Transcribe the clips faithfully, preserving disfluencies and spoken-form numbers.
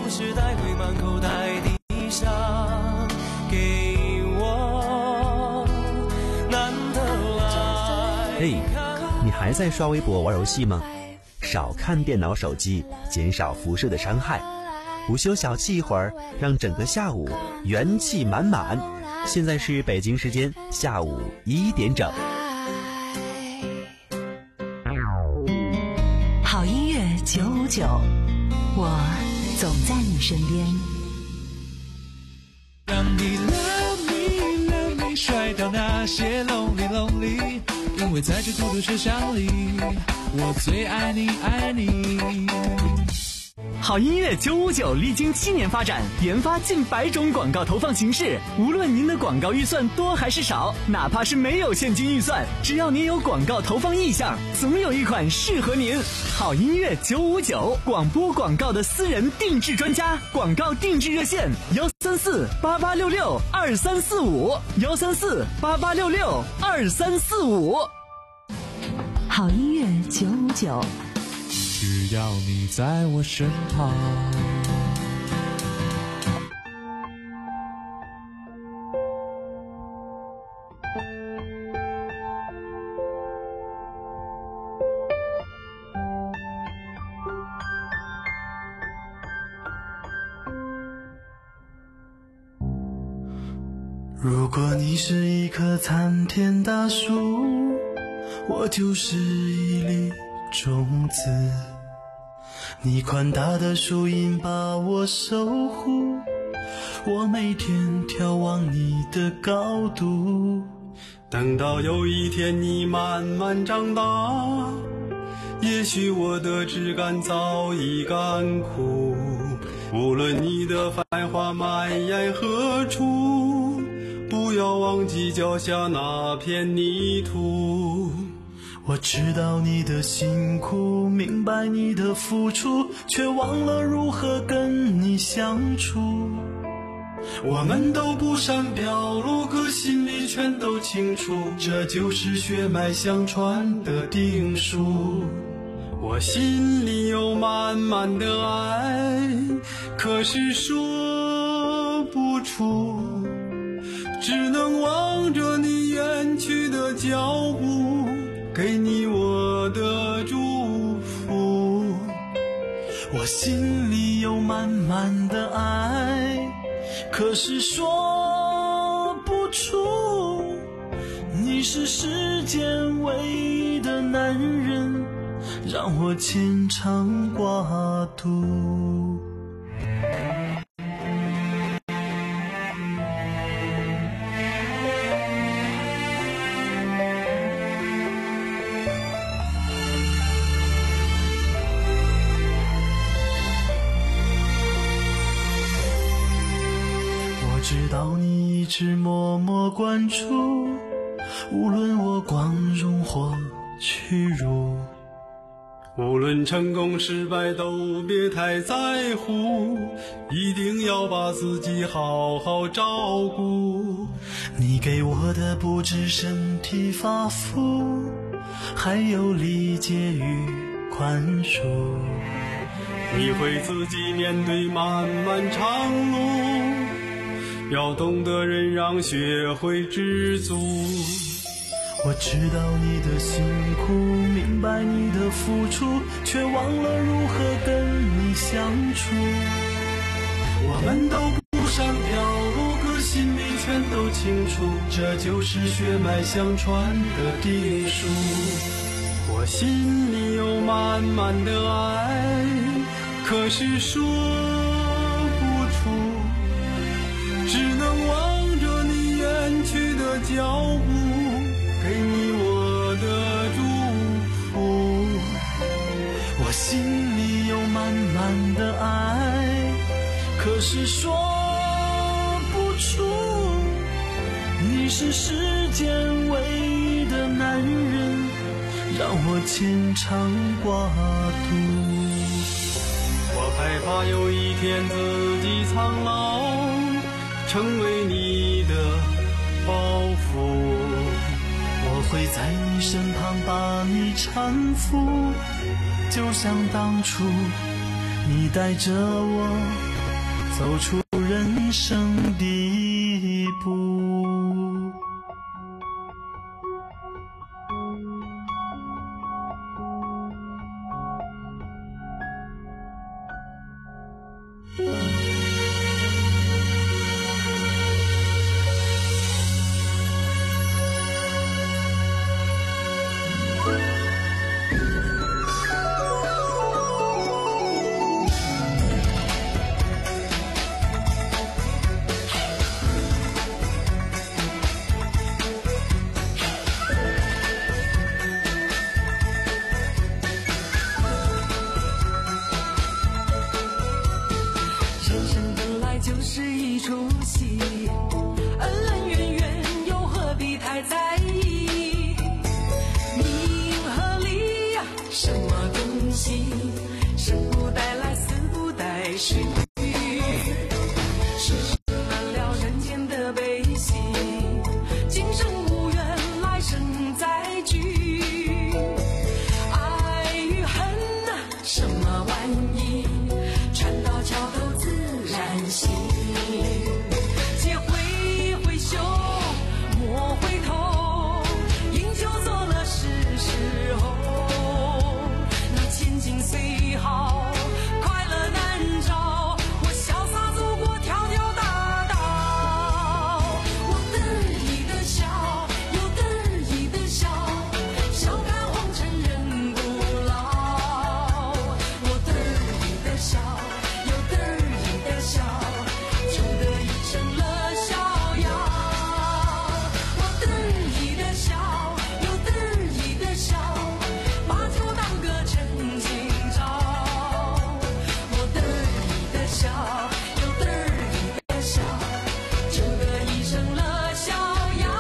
时带回满口袋地上，给我难得来。 嘿，你还在刷微博玩游戏吗？少看电脑手机，减少辐射的伤害。午休小憩一会儿，让整个下午元气满满。现在是北京时间下午一点整。 好音乐九五九，我总在你身边。 让你 love me love me 甩掉那些 lonely lonely， 因为在这孤独车厢里，我最爱你爱你。 好音乐九五九历经七年发展，研发近百种广告投放形式。无论您的广告预算多还是少，哪怕是没有现金预算，只要您有广告投放意向，总有一款适合您。好音乐九五九，广播广告的私人定制专家，广告定制热线幺三四八八六六二三四五幺三四八八六六二三四五。 好音乐九五九。 只要你在我身旁。 如果你是一棵参天大树，我就是一粒种子，你宽大的树荫把我守护，我每天眺望你的高度。等到有一天你慢慢长大，也许我的枝干早已干枯，无论你的繁华蔓延何处，不要忘记脚下那片泥土。我知道你的辛苦，明白你的付出，却忘了如何跟你相处。我们都不善表露，可心里全都清楚，这就是血脉相传的定数。我心里有满满的爱，可是说不出，只能望着你远去的脚步，给你我的祝福。我心里有满满的爱，可是说不出，你是世间唯一的男人，让我牵肠挂肚。知道你一直默默关注，无论我光荣或屈辱，无论成功失败都别太在乎，一定要把自己好好照顾。你给我的不止身体发肤，还有理解与宽恕。你会自己面对漫漫长路，要懂得忍让，学会知足。我知道你的辛苦，明白你的付出，却忘了如何跟你相处。我们都不善表露，可心里全都清楚，这就是血脉相传的定数。我心里有满满的爱，可是说不出，只能望着你远去的脚步，给你我的祝福。我心里有满满的爱，可是说不出，你是世间唯一的男人，让我牵肠挂肚。我害怕有一天自己苍老，成为你的包袱，我会在你身旁把你搀扶，就像当初你带着我走出人生第一步。 就是一出戏，恩恩怨怨又何必太在意？名和利呀，什么东西？生不带来，死不带去。世事难料，人间的悲喜，今生无缘，来生再聚。爱与恨呐，什么玩意？船到桥头自然行。且挥挥袖，莫回头，饮酒作乐是时候。那千金虽好，快乐难找。我潇洒走过条条大道，我得意的笑，又得意的笑，笑看红尘人不老。我得意的笑，又得意的笑。成了逍遥，我得意的笑，又得意的笑，把酒当歌趁今朝。我得意的笑，又得意的笑，就得意成了逍遥。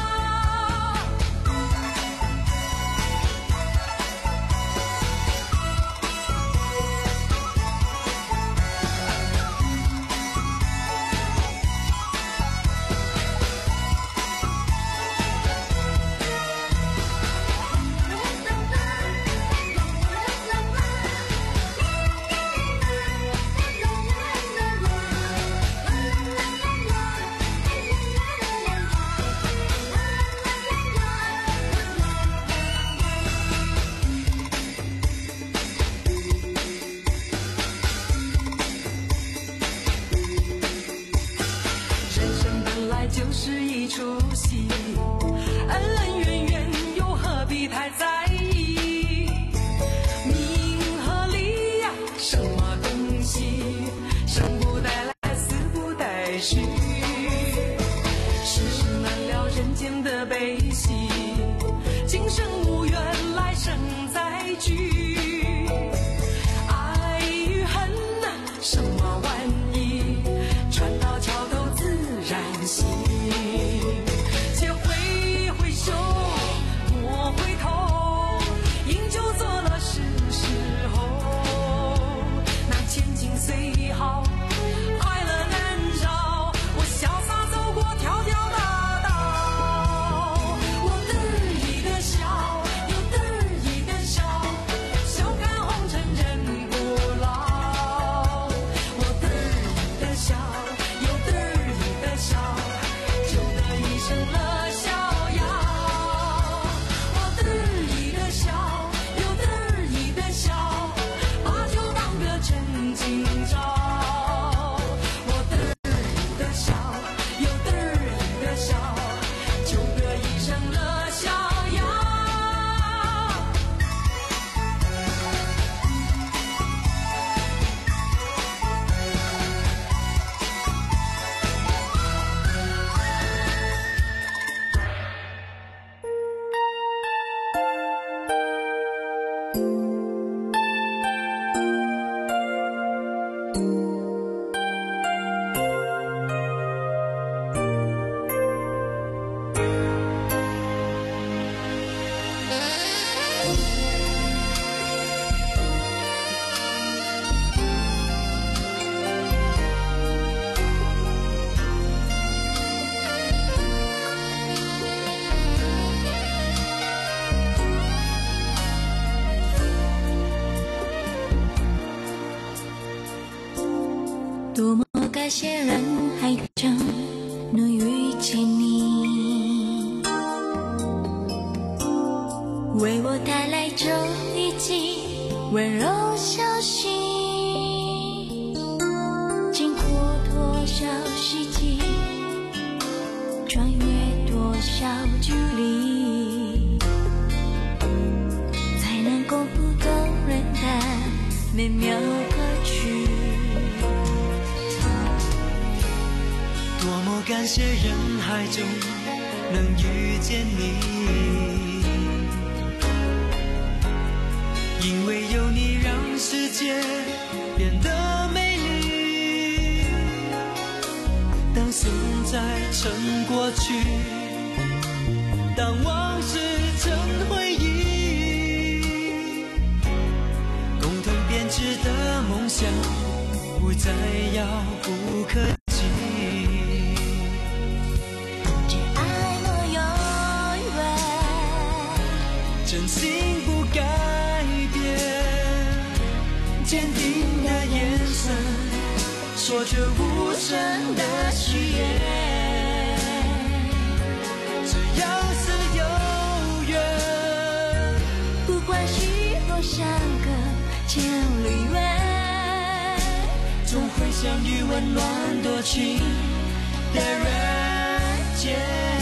就是一出戏，恩恩怨怨又何必太在意？名和利呀，什么东西？生不带来，死不带去。世事难料，人间的悲喜，今生无缘，来生再聚。爱与恨呐，什么玩意？船到桥头自然行。且挥挥袖，莫回头，饮酒作乐是时候。那千金虽好，快乐难找。我潇洒走过条条大道，我得意的笑，又得意的笑，笑看红尘人不老。我得意的笑，又得意的笑，就得意成了逍遥。我得意的笑，又得意的笑，把酒当歌趁今朝。我得意的笑，又得意的笑，就得意成了逍遥。 多么感谢人海中能遇见你，为我带来这一季温柔消息，经过多少世纪，穿越多少距离，才能够不动人的美妙歌曲。 多么感谢人海中能遇见你，因为有你让世界变得美丽。当现在成过去，当往事成回忆，共同编织的梦想不再遥不可及。 这爱莫永远， 真心不改变，坚定的眼神，说着无声的誓言。只要是有缘， 不管是否相隔千里远， 总会相遇温暖多情的人间。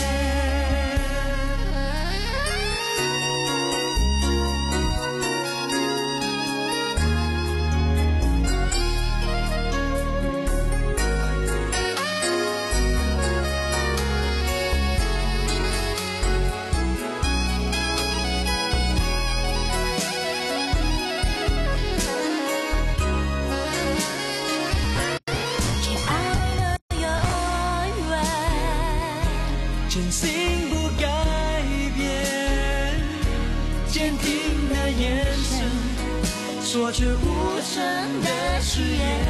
真心不改变，坚定的眼神，说着无声的誓言。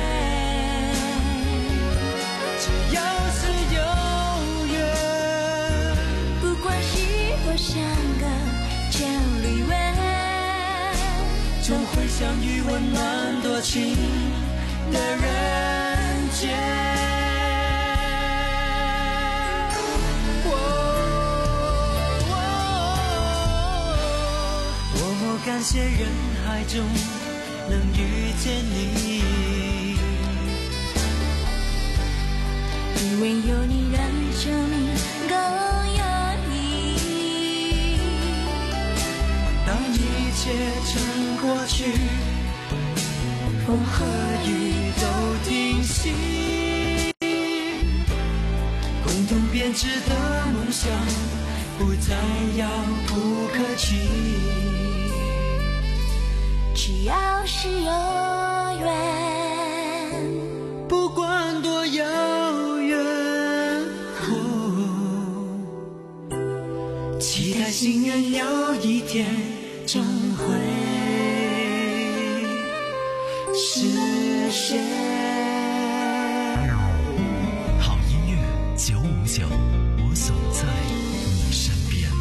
只要是有缘， 不管是否相隔千里远， 总会相遇温暖多情的人间。感谢人海中能遇见你， 因为有你让生命更有意义。 当一切成过去，风和雨都停息，共同编织的梦想不再遥不可及。 只要是有缘， 不管多遥远，哦，期待心愿有一天终会实现。 好音乐九五九，我总在你身边。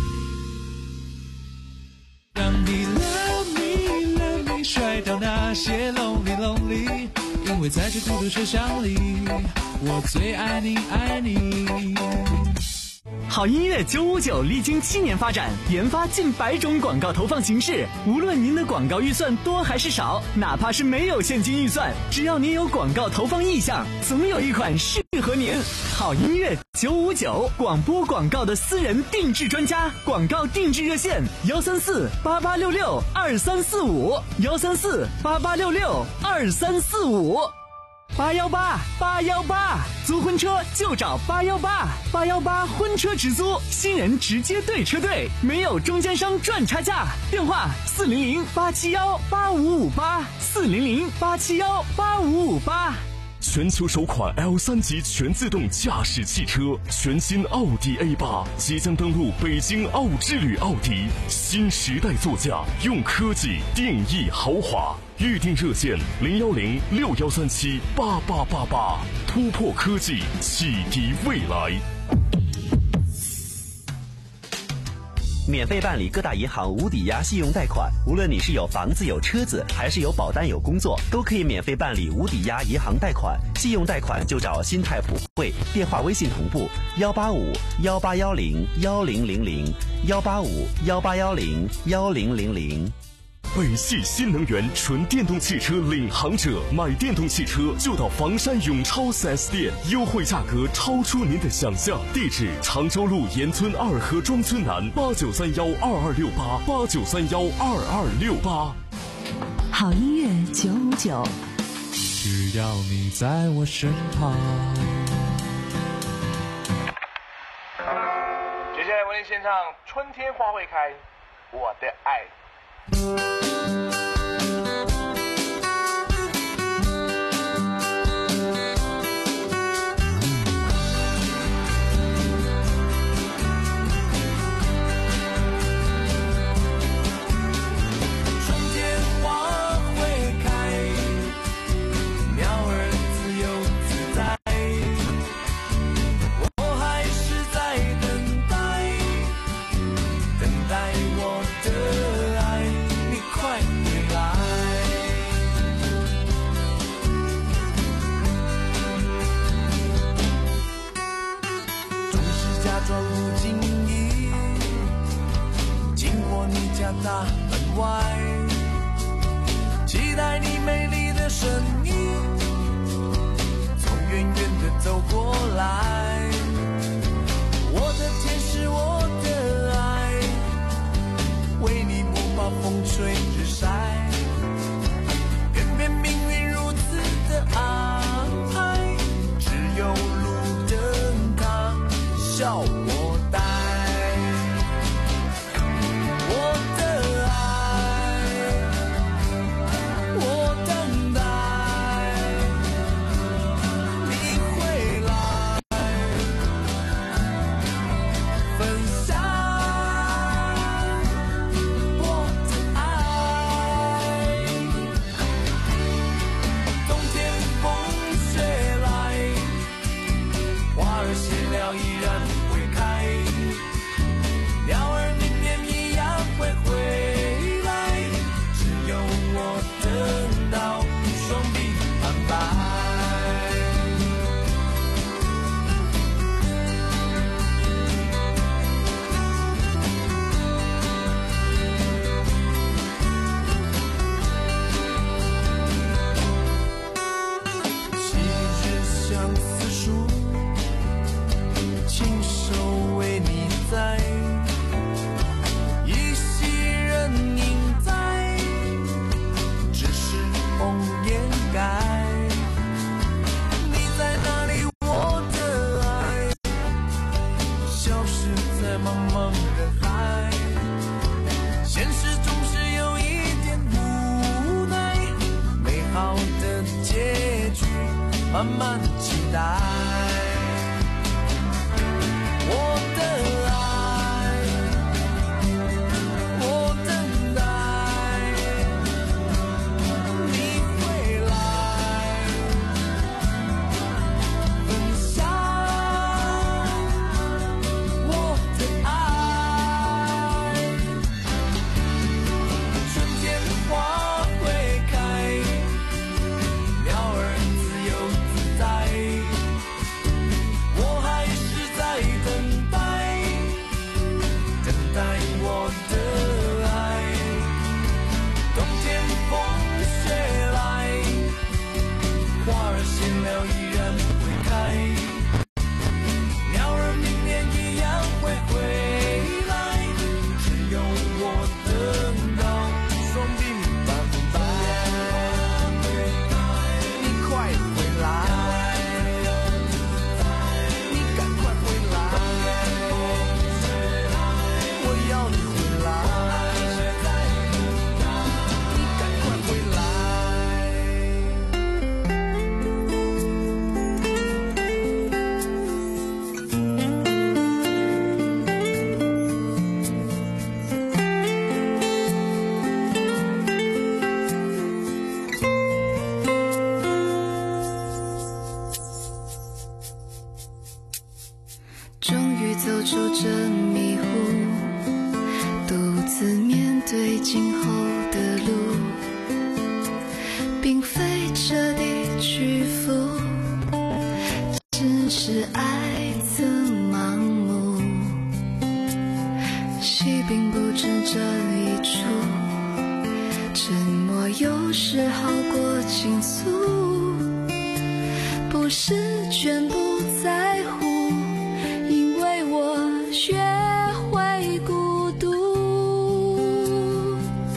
让你 love me love me 甩掉那些 lonely lonely， 因为在这孤独车厢里，我最爱你爱你。 好音乐九五九历经七年发展，研发近百种广告投放形式。无论您的广告预算多还是少，哪怕是没有现金预算，只要您有广告投放意向，总有一款适合您。好音乐九五九，广播广告的私人定制专家，广告定制热线幺三四八八六六二三四五幺三四八八六六二三四五。八幺八八幺八，租婚车就找八幺八，八幺八婚车直租，新人直接对车队，没有中间商赚差价。电话四零零八七幺八五五八，四零零八七幺八五五八。 全球首款 L 三 级全自动驾驶汽车，全新奥迪 A 八即将登陆北京奥之旅奥迪，新时代座驾，用科技定义豪华。预定热线零幺零六幺三七八八八八，突破科技，启迪未来。 免费办理各大银行无抵押信用贷款，无论你是有房子有车子，还是有保单有工作，都可以免费办理无抵押银行贷款。信用贷款就找新泰普惠，电话微信同步幺八五幺八幺零幺零零零幺八五幺八幺零幺零零零。 北汽新能源纯电动汽车领航者，买电动汽车就到房山永超 四 S 店，优惠价格超出您的想象。地址：常州路沿村二河庄村南，八九三幺二二六八八九三幺二二六八。 好音乐九五九， 只要你在我身旁。 接下来为您献唱《春天花会开》，我的爱。 大门外，期待你美丽的身影从远远的走过来。我的天使，我的爱，为你不怕风吹日晒，偏偏命运如此的安排，只有路灯它笑我呆。慢慢期待。 终于走出这迷雾， 对今后的路，并非彻底屈服，只是爱曾盲目，戏并不止这一出，沉默有时好过倾诉，不是全部在乎，因为我学会孤独，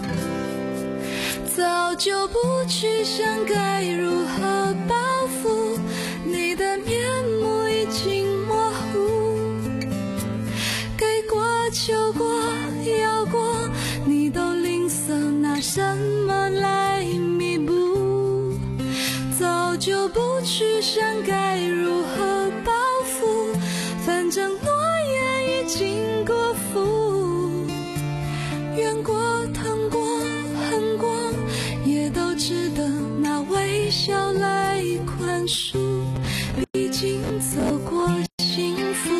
早就不去想该如何报复，你的面目已经模糊，给过求过要过，你都吝啬，拿什么来弥补，早就不去想该如何报复，反正诺言已经过付，怨过疼过恨过，也都值得拿微笑来宽恕，毕竟走过幸福。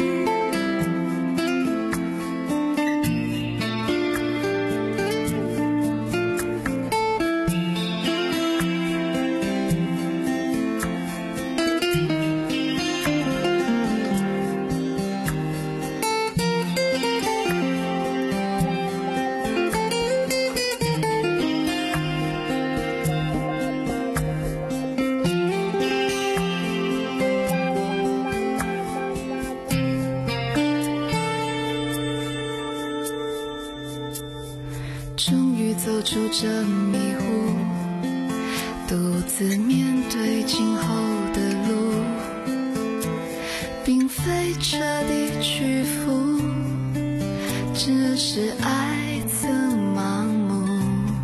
终于走出这迷雾，独自面对今后的路，并非彻底屈服，只是爱曾盲目，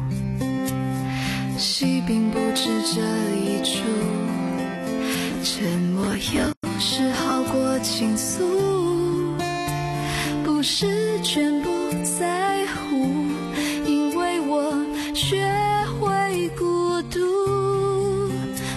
戏并不止这一出，沉默有时好过倾诉，不是全部在乎，因为我学会孤独，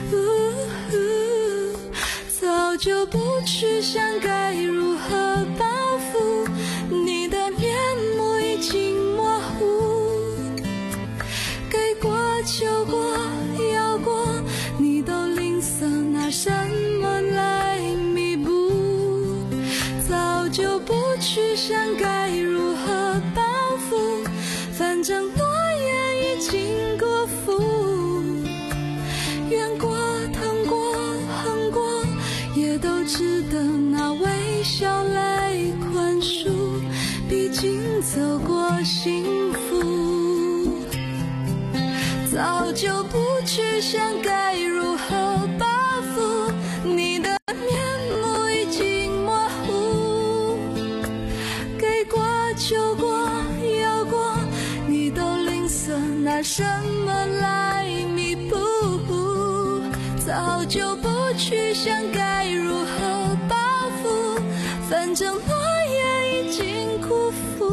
早就不去想该如何报复，你的面目已经模糊，给过求过要过，你都吝啬，拿什么来弥补，早就不去想该如何报复，反正诺言已经过付，怨过疼过恨过，也都值得拿微笑来宽恕，毕竟走过幸福，早就不去想该如何报复，你的面目已经模糊，给过求过要过，你都吝啬，拿什么来弥补，早就不去想该如何报复，反正诺言已经辜负，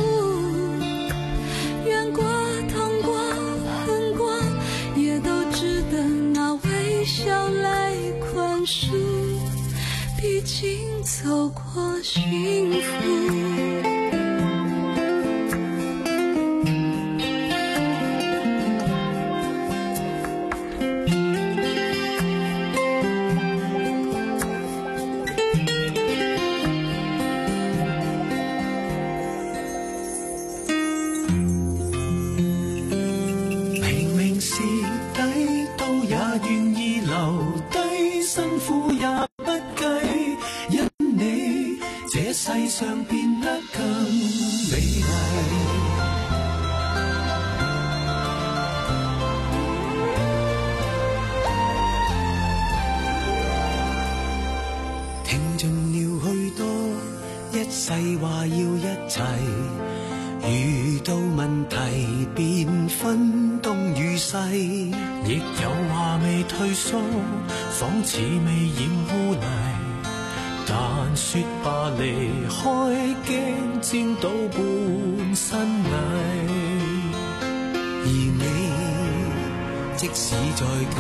怨过疼过恨过，也都值得拿微笑来宽恕，毕竟走过幸福。 世上變得更美麗，聽盡了許多一世話要一齊，遇到問題便分東與西，亦有話未退縮，仿似未染污泥。但說吧，離開驚沾到半身泥，而你即使再倦，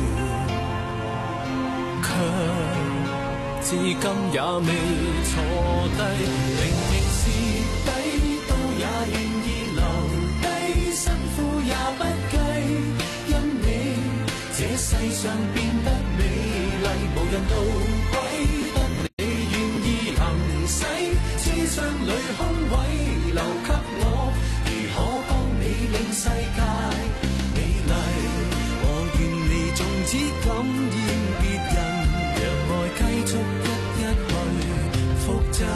卻至今也未坐低。明明是底，都也願意留低， 上變得美麗，無人路軌，得你願意行駛，車廂裏空位留給我，如何幫你令世界美麗？我願你從此感染別人，讓愛繼續一一去複製。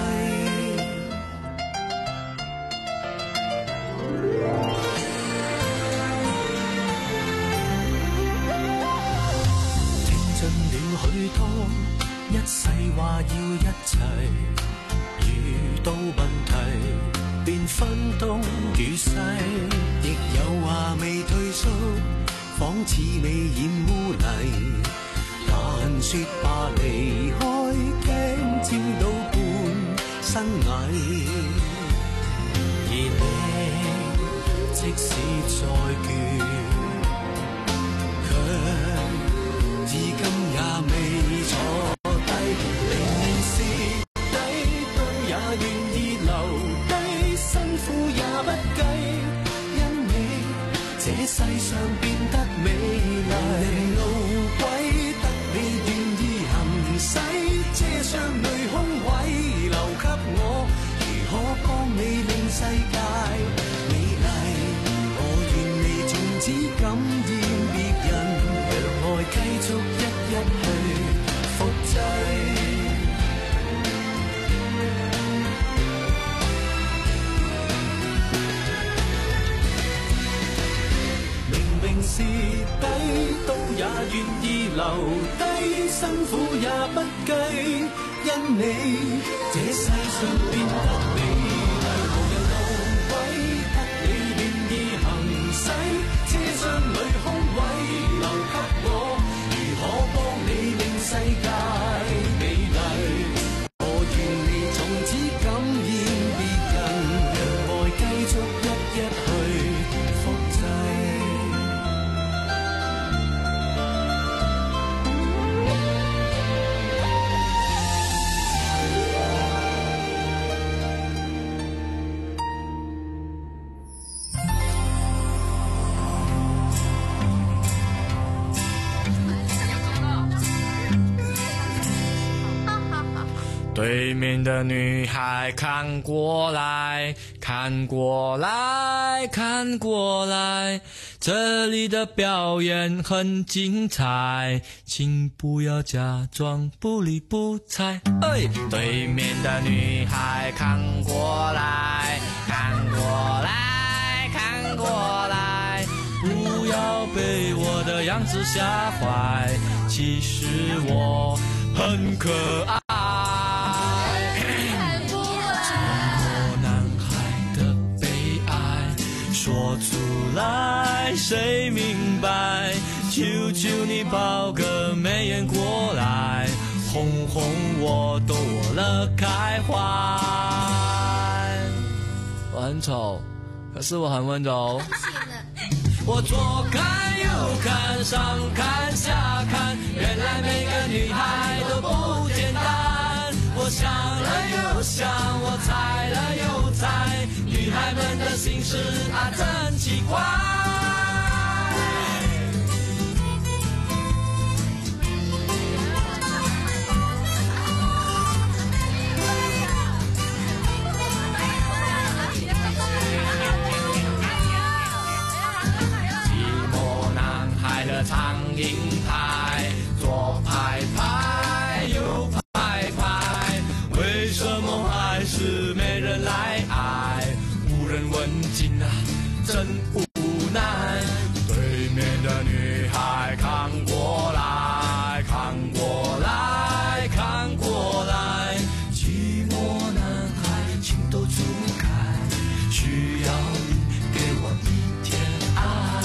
許多一世話要一齊，遇到問題便分東與西，亦有話未退縮，仿似未染污泥。但說吧離開，驚沾到半生蟻。而你即使再倦，卻至今也未坐低，明明是底，都也願意留低，辛苦也不計，因你這世上變得美麗。無人路軌，得你願意行駛，車廂裏空位留給我，如何幫你令世界美麗？我願你從此感染別人，讓愛繼續一一去複製。明明是底，都也願意留低，辛苦也不計，因你這世上變得美麗。無人路軌，得你願意行駛，車廂裏空位留給我，如何幫你令世界美麗？我願你從此感染別人，讓愛繼續一一去複製。对面的女孩看过来，看过来，看过来，这里的表演很精彩，请不要假装不理不睬。哎，对面的女孩看过来，看过来，看过来，不要被我的样子吓坏，其实我很可爱。说出来谁明白？求求你抱个媚眼过来，哄哄我躲了开怀。我很丑，可是我很温柔。我左看右看，上看下看，原来每个女孩都不简单。我想了又想，我猜了又猜，女孩们的心事啊真奇怪。寂寞男孩的苍蝇拍，左拍拍右拍拍，为什么还是没人来爱？无人问津啊，真无奈。对面的女孩看过来，看过来，看过来，寂寞男孩情窦初开，需要你给我一点爱。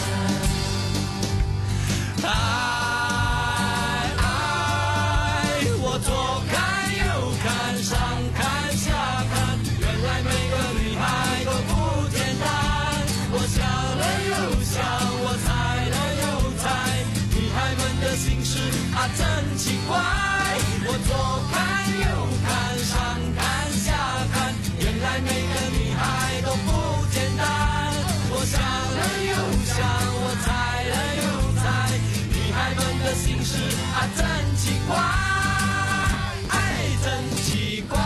爱爱，我左看右看，上看下看，原来每个女孩都不简单。我想了又想，我猜了又猜，女孩们的心事啊真奇怪。我左看右看，上看下看，原来每个女孩都不简单。我想了又想，我猜了又猜，女孩们的心事啊，真奇怪，哎，真奇怪。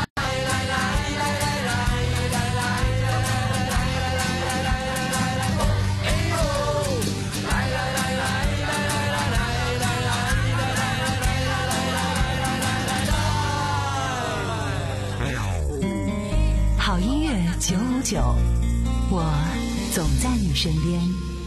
好音乐九五九，我总在你身边。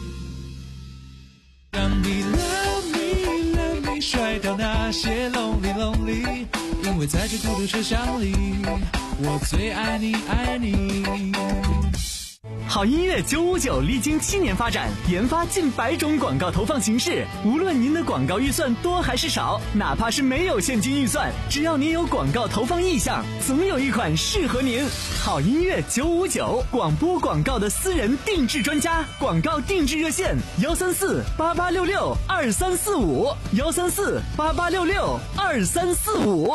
让你 love me love me 甩掉那些 lonely lonely， 因为在这孤独车厢里，我最爱你爱你。 好音乐九五九历经七年发展，研发近百种广告投放形式。无论您的广告预算多还是少，哪怕是没有现金预算，只要您有广告投放意向，总有一款适合您。好音乐九五九，广播广告的私人定制专家，广告定制热线：幺三四八八六六二三四五，幺三四八八六六二三四五。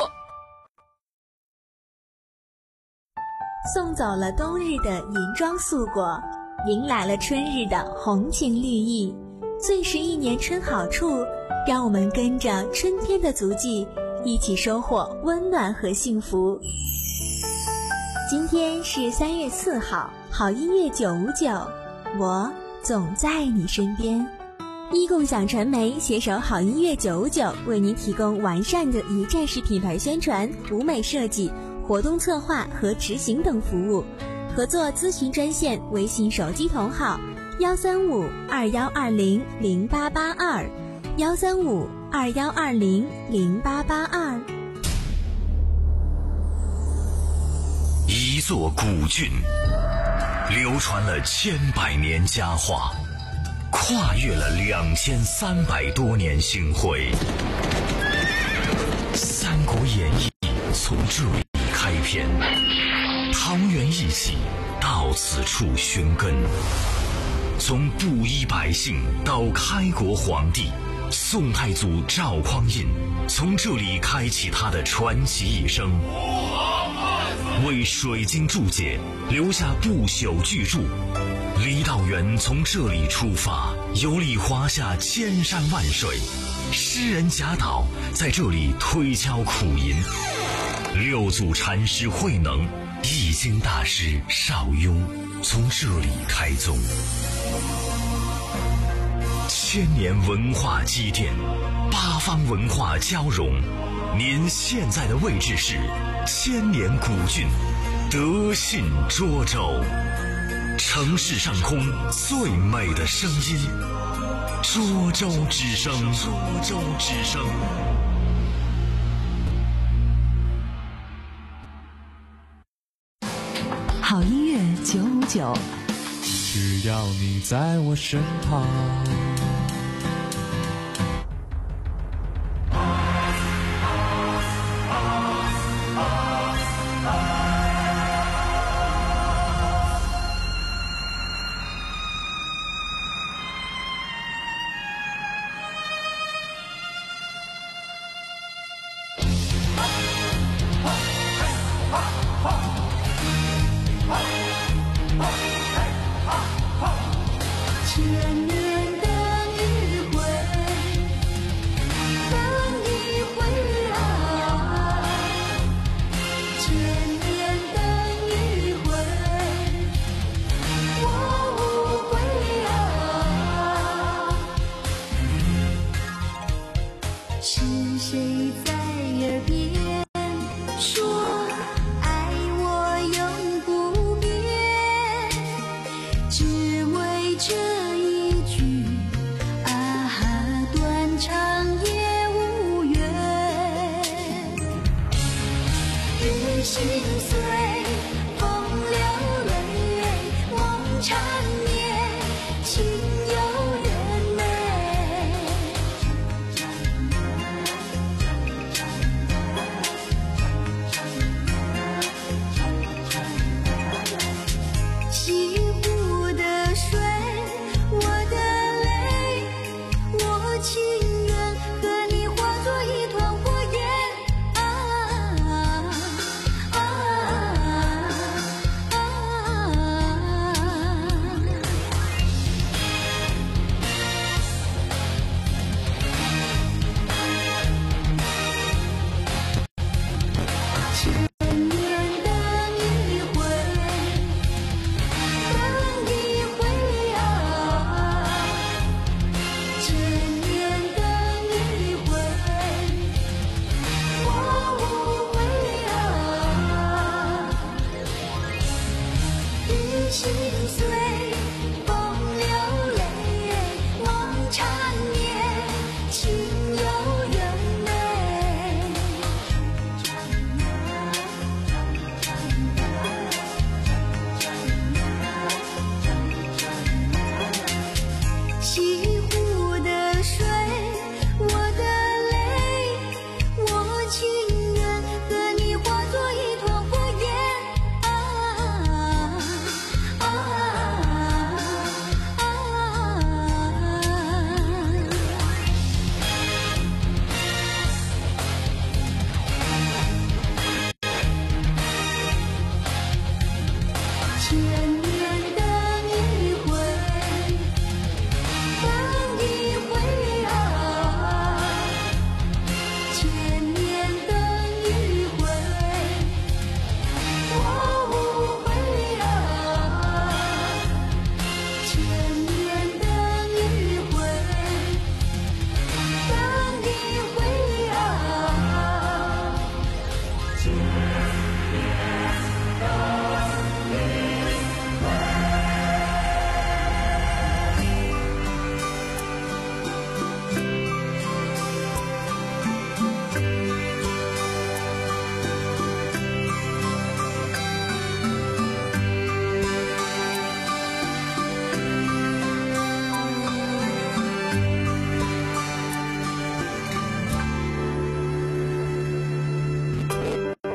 送走了冬日的银装素裹，迎来了春日的红情绿意。最是一年春好处，让我们跟着春天的足迹，一起收获温暖和幸福。今天是三月四号，好音乐九五九，我总在你身边。一共享传媒携手好音乐九五九，为您提供完善的一站式品牌宣传、舞美设计、活动策划和执行等服务。合作咨询专线：微信手机同号幺三五二幺二零零八八二，幺三五二幺二零零八八二。 一座古郡，流传了千百年佳话，跨越了两千三百多年星辉。《三国演义》从这里开篇，桃园一起到此处寻根。从布衣百姓到开国皇帝，宋太祖赵匡胤从这里开启他的传奇一生，为水晶注解留下不朽巨著。郦道元从这里出发，游历华夏千山万水。诗人贾岛在这里推敲苦吟，六祖禅师慧能、易经大师邵雍从这里开宗。千年文化积淀，八方文化交融。您现在的位置是千年古郡德信涿州，城市上空最美的声音，涿州之声，涿州之声。 好音乐九五九， 只要你在我身旁。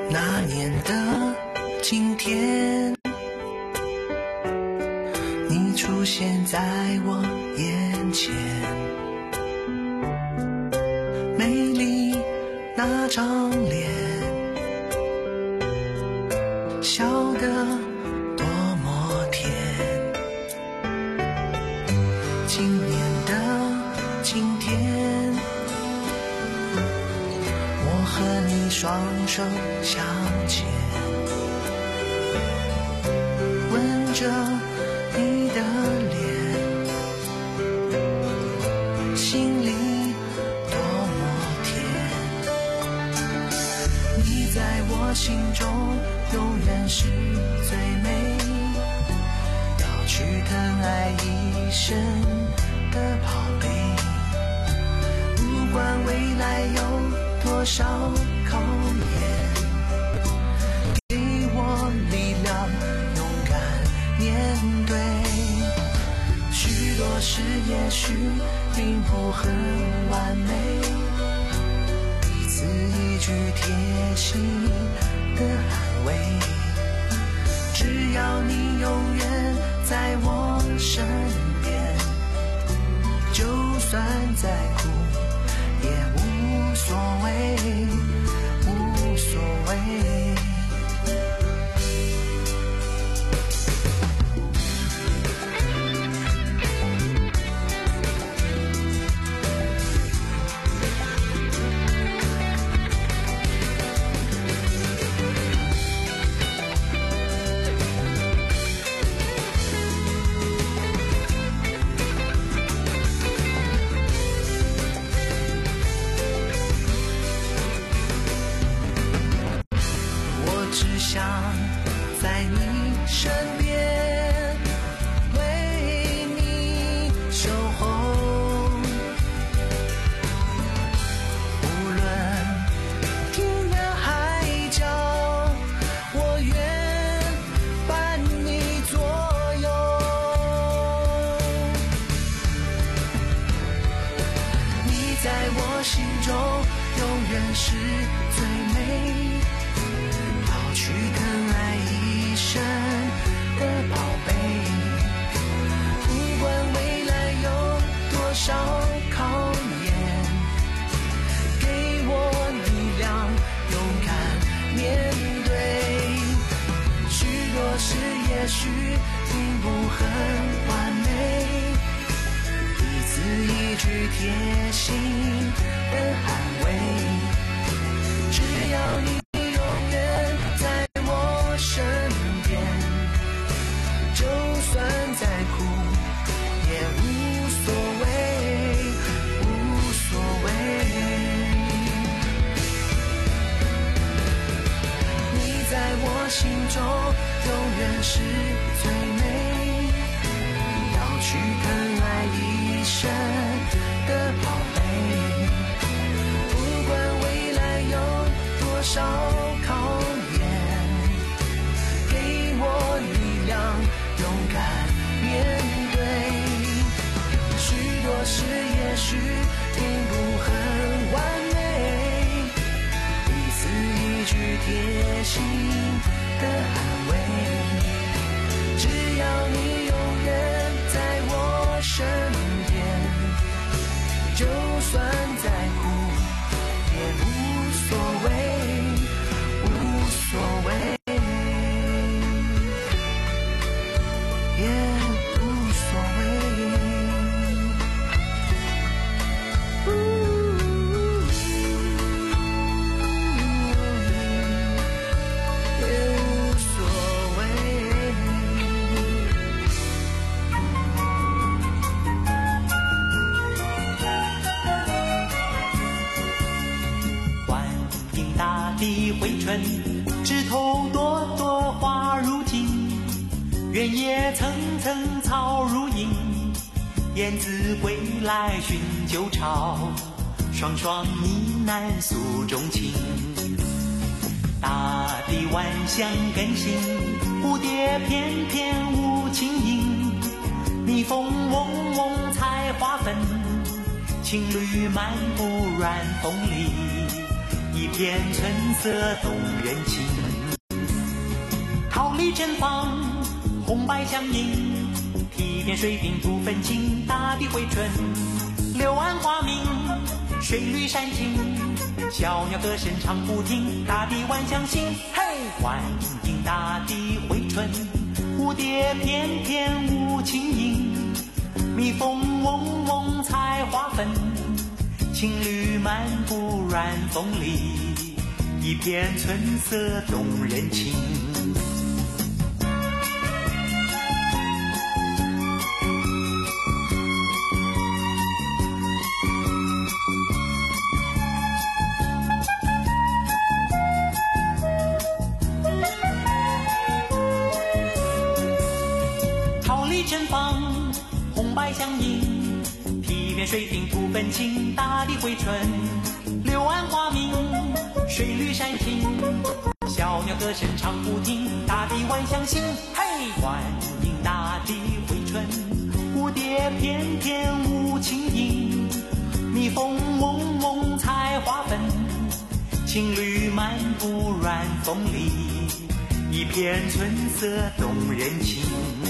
那年的今天，你出现在我眼前，美丽那张脸，笑得多么甜。今年的今天，我和你双手相牵，吻着你的脸，心里多么甜。你在我心中永远是最美，要去疼爱一生的宝贝。不管未来有多少考验，给我力量勇敢面对。许多事也许并不很完美，一字一句贴心的安慰。只要你永远在我身边，就算再苦也无所谓，无所谓。想在你身边，为你守候，无论天涯海角，我愿伴你左右。你在我心中永远是最美，去疼爱一生的宝贝。不管未来有多少考验，给我力量勇敢面对。许多事也许并不很完美，一字一句贴心的安慰。只要你心中永远是最美，要去疼爱一生的宝贝。不管未来有多少考验，给我力量勇敢面对。许多事也许并不很完美，一字一句贴心的安慰。只要你永远在我身边，就算再苦也无所谓，无所谓，也无所谓。 地回春，枝头朵朵花如锦，原野层层草如茵。燕子归来寻旧巢，双双呢喃诉衷情。大地万象更新，蝴蝶翩翩舞轻盈。蜜蜂嗡嗡采花粉，情侣漫步软风里。 一片春色动人情。桃李绽放，红白相映，体面水平不分清，大地回春。柳暗花明，水绿山青，小鸟歌声唱不停，大地万象新。嘿，欢迎大地回春，蝴蝶翩翩舞轻盈，蜜蜂嗡嗡采花粉，情侣漫步软风里，一片春色动人情。绽放，红白相映，体面水平不分清，大地回春。柳暗花明，水绿山青，小鸟歌声唱不停，大地万象新。嘿，欢迎大地回春，蝴蝶翩翩舞轻盈，蜜蜂嗡嗡采花粉，情侣漫步软风里，一片春色动人情。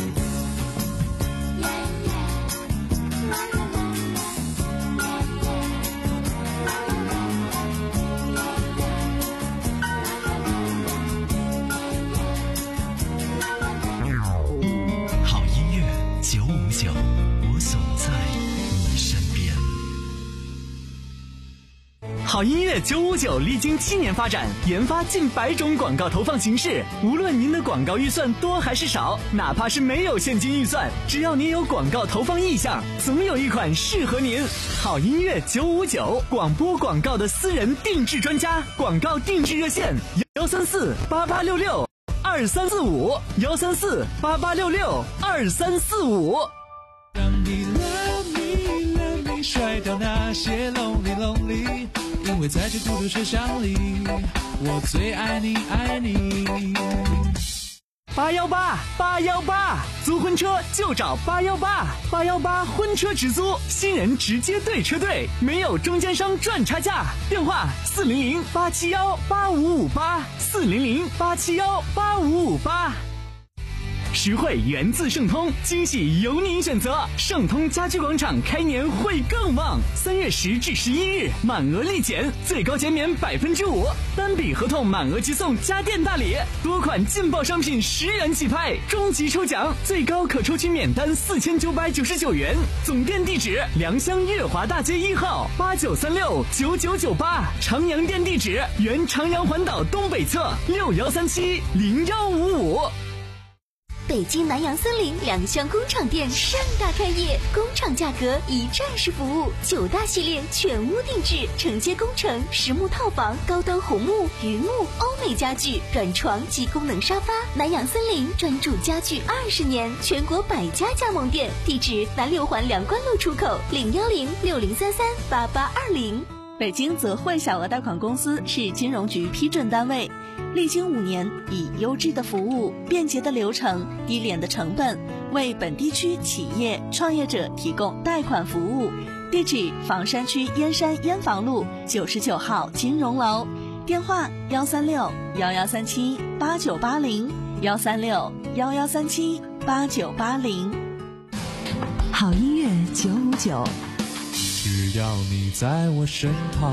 好音乐九五九历经七年发展，研发近百种广告投放形式。无论您的广告预算多还是少，哪怕是没有现金预算，只要您有广告投放意向，总有一款适合您。好音乐九五九，广播广告的私人定制专家，广告定制热线幺三四八八六六二三四五幺三四八八六六二三四五。 让你 love me love me 甩掉那些 lonely lonely， 因为在这孤独车厢里，我最爱你爱你。 八幺八八幺八，租婚车就找八幺八，八幺八婚车直租，新人直接对车队，没有中间商赚差价。电话四零零八七幺八五五八，四零零八七幺八五五八。实惠源自盛通，惊喜由您选择。盛通家居广场开年会更旺，三月十至十一日满额立减，最高减免百分之五，单笔合同满额即送家电大礼，多款劲爆商品十元起拍，终极抽奖最高可抽取免单四千九百九十九元。总店地址：良乡悦华大街一号八九三六九九九八，长阳店地址：原长阳环岛东北侧六幺三七零幺五五。 北京南洋森林良乡工厂店盛大开业，工厂价格一站式服务，九大系列全屋定制，承接工程、实木套房、高端红木、榆木、欧美家具、软床及功能沙发。南洋森林专注家具二十年，全国百家加盟店，地址南六环梁关路出口零幺零六零三三八八二零。 北京泽汇小额贷款公司是金融局批准单位，历经五年，以优质的服务、便捷的流程、低廉的成本，为本地区企业创业者提供贷款服务。地址：房山区燕山燕房路九十九号金融楼，电话：幺三六幺幺三七八九八零幺三六幺幺三七八九八零。 好音乐九五九， 只要你在我身旁。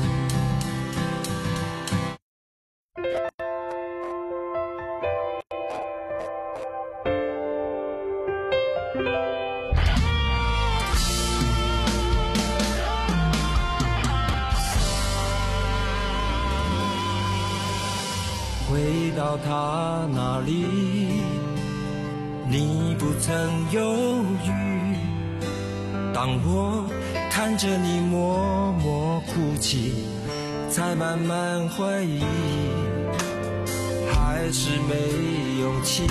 回到他那里，你不曾犹豫。当我看着你默默哭泣，才慢慢怀疑，还是没勇气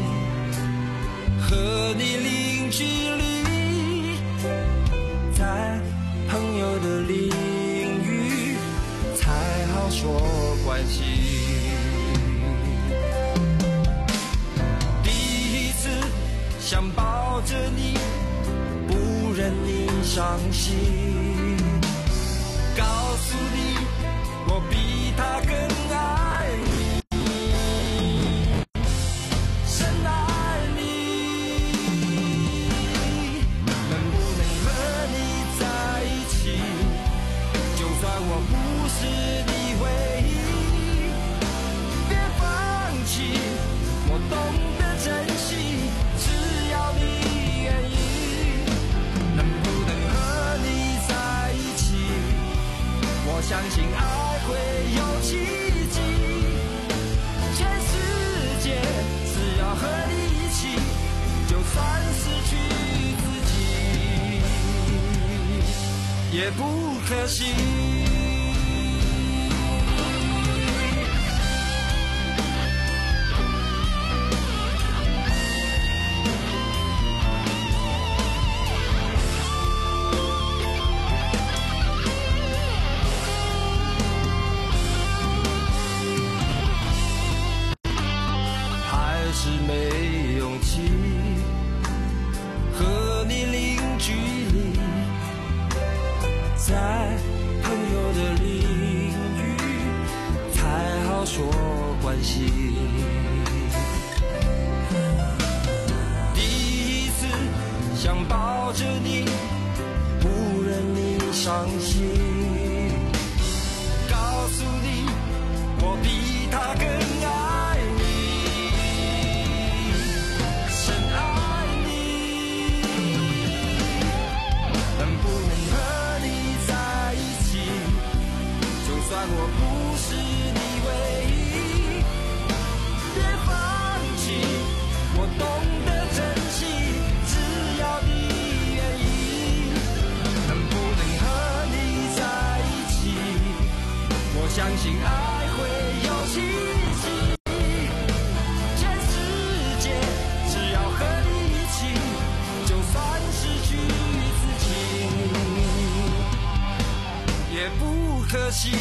和你零距离，在朋友的领域才好说关系。想抱着你，不忍你伤心，告诉你我比也不可惜。 还是没勇气和你零距离，在朋友的领域才好说关系。第一次想抱着你，不忍你伤心，告诉你我比他更爱你，深爱你。能不能和你在一起，就算我不是你唯一，别放弃，我懂得珍惜，只要你愿意。能不能和你在一起，我相信爱会有奇迹，全世界只要和你一起，就算失去自己也不可惜。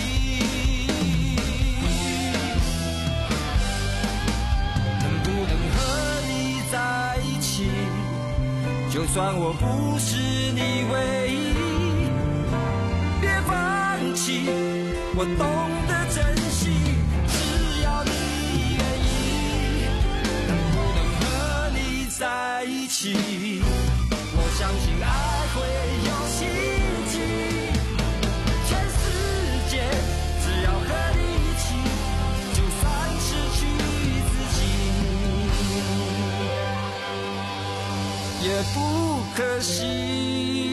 能不能和你在一起，就算我不是你唯一，别放弃，我懂得珍惜，只要你愿意。能不能和你在一起，我相信爱会有奇迹，全世界只要和你一起，就算失去自己也不可惜。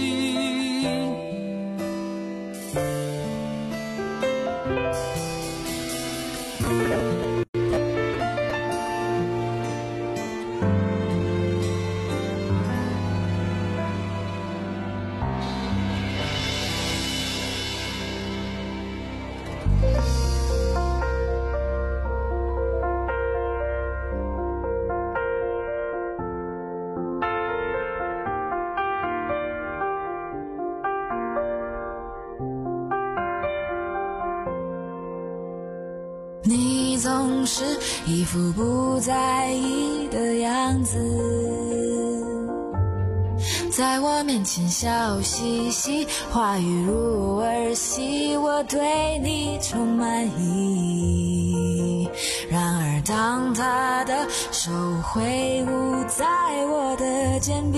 你总是一副不在意的样子，在我面前笑嘻嘻，话语如儿戏，我对你充满意。然而当他的手挥舞在我的肩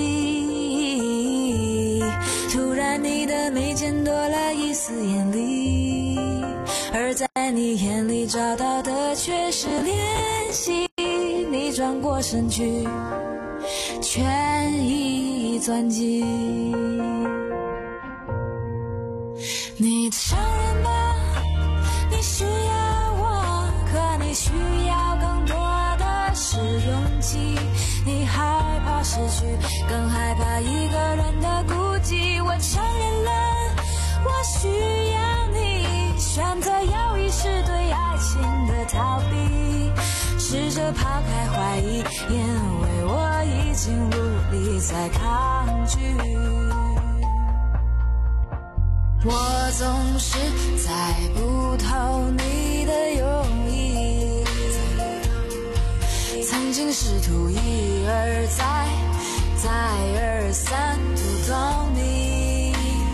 臂，突然你的眉间多了一丝艳丽，而在你眼里找到的却是怜惜。你转过身去，权宜钻进你的伤人吧，你需要我，可你需要更多的是勇气。你害怕失去，更害怕一个人的孤寂。我承认了，我需要你，选择有意识对爱情的逃避，试着抛开怀疑，因为我已经无力再抗拒。我总是猜不透你的用意，曾经试图一而再再而三读懂你。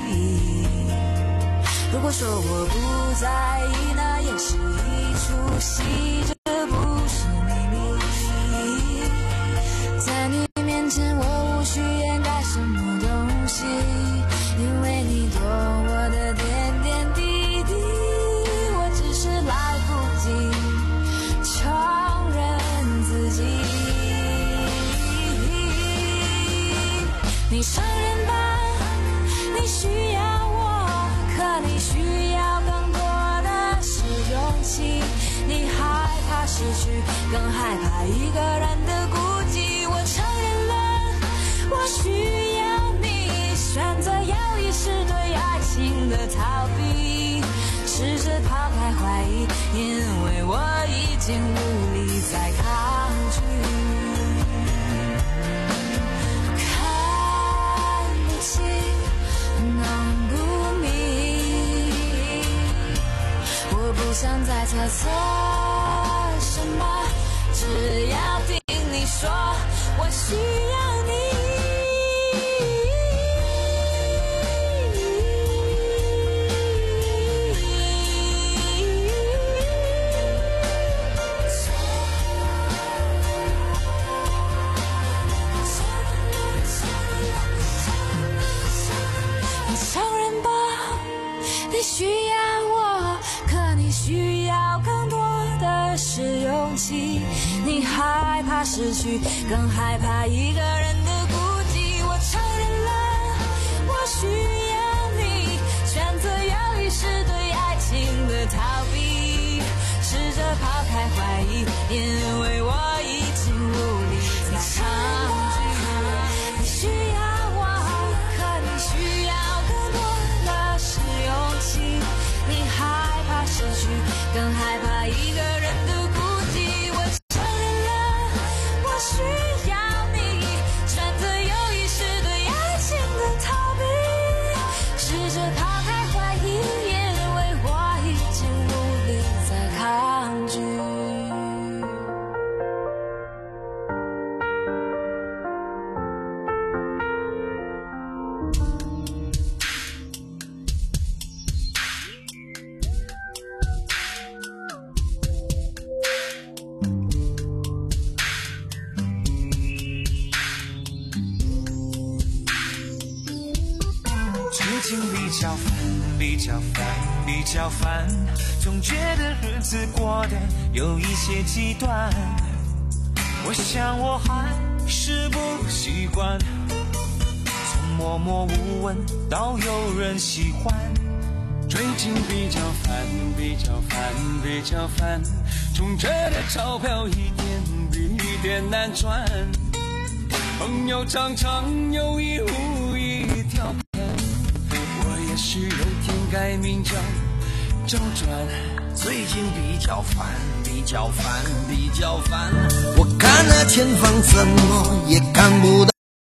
如果说我不在意，那也是一出戏，这不是秘密。在你面前我无需掩盖什么东西，因为你懂我的点点滴滴，我只是来不及承认自己。你承认吧，你需要我，可你需要更多的是勇气。你害怕失去，更害怕一个人的孤寂。我承认了，我需要你，选择有意识对爱情的逃避，试着抛开怀疑，因为我已经无力再抗拒。看不清，弄不明，我不想再猜测什么，只要听你说我需要你。你承认吧，你需要我，可你需要更多的是勇气。你害怕失去，更害怕一个人的孤寂。我承认了，我需要你，选择有意识对爱情的逃避，试着抛开怀疑，因为我已经无力再抗拒。你需要我，可你需要更多的是勇气。你害怕失去，更害怕一个人的孤寂。我承认了，我需要你，选择有意识对爱情的逃避，试着抛开怀疑，因为我已经无力再抗拒。 最近比较烦，比较烦，比较烦，总觉得日子过得有一些极端。我想我还是不习惯，从默默无闻到有人喜欢。最近比较烦，比较烦，比较烦，总觉得钞票一点比一点难赚。朋友常常有意无意调侃，我也许有天改名叫周转。最近比较烦，比较烦，比较烦，我看那前方怎么也看不到。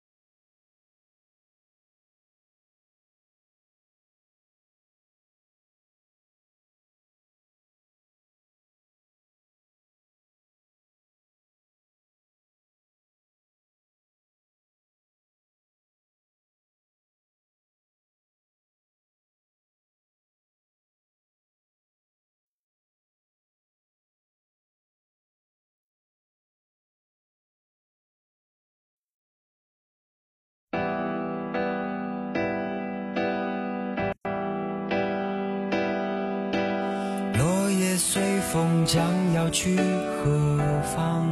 随风将要去何方？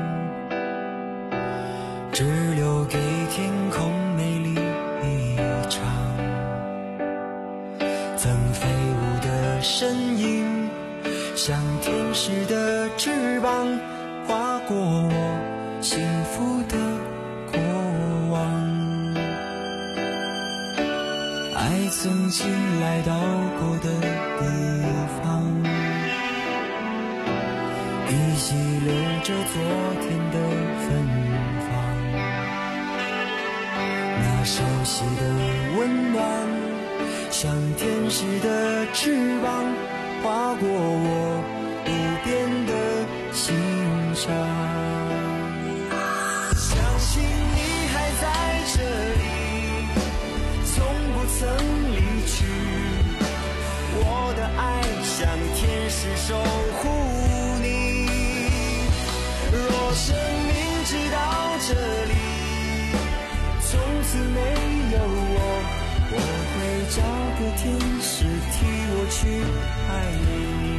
只留给天空美丽一场。曾飞舞的身影，像天使的翅膀，划过我幸福的过往。爱曾经来到过的地方，依稀留着昨天的芬芳，那熟悉的温暖，像天使的翅膀，划过我不变的心上。相信你还在这里，从不曾离去，我的爱像天使守护。若生命直到这里，从此没有我，我会找个天使替我去爱你。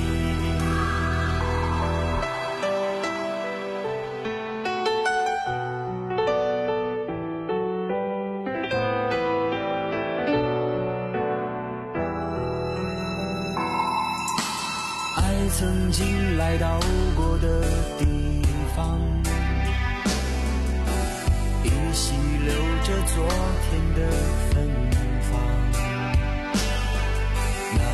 爱曾经来到过的地方，依稀留着昨天的芬芳，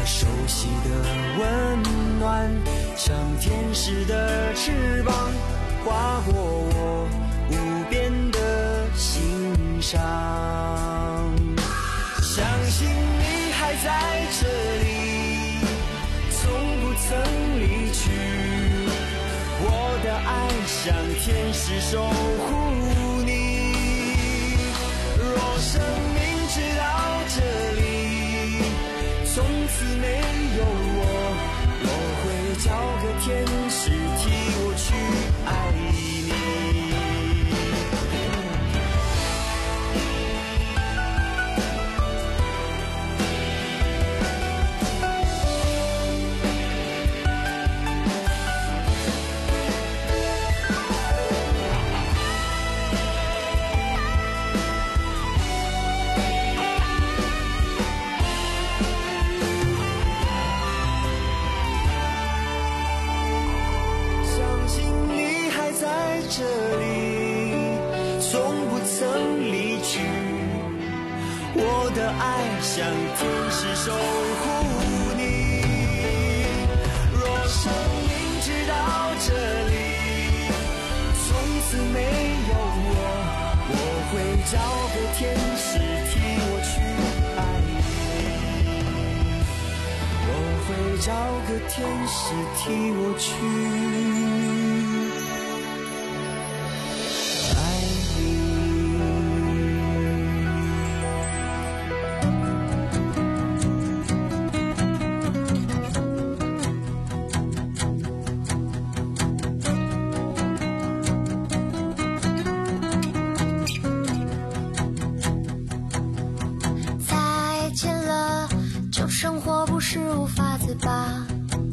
熟悉的温暖，像天使的翅膀，划过我无边的心上。相信你还在这里，从不曾离去，我的爱像天使守护你。若生命直到这里，从此没有我，我会找个天使替我去爱你。这里从不曾离去，我的爱像天使守护你。若生命直到这里，从此没有我，我会找个天使替我去爱你，我会找个天使替我去生活不是无法自拔，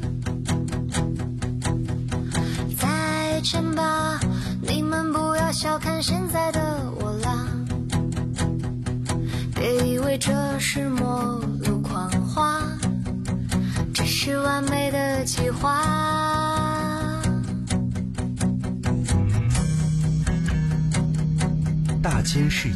再见吧，你们不要小看现在的我啦，别以为这是末路狂花，这是完美的计划。 大千世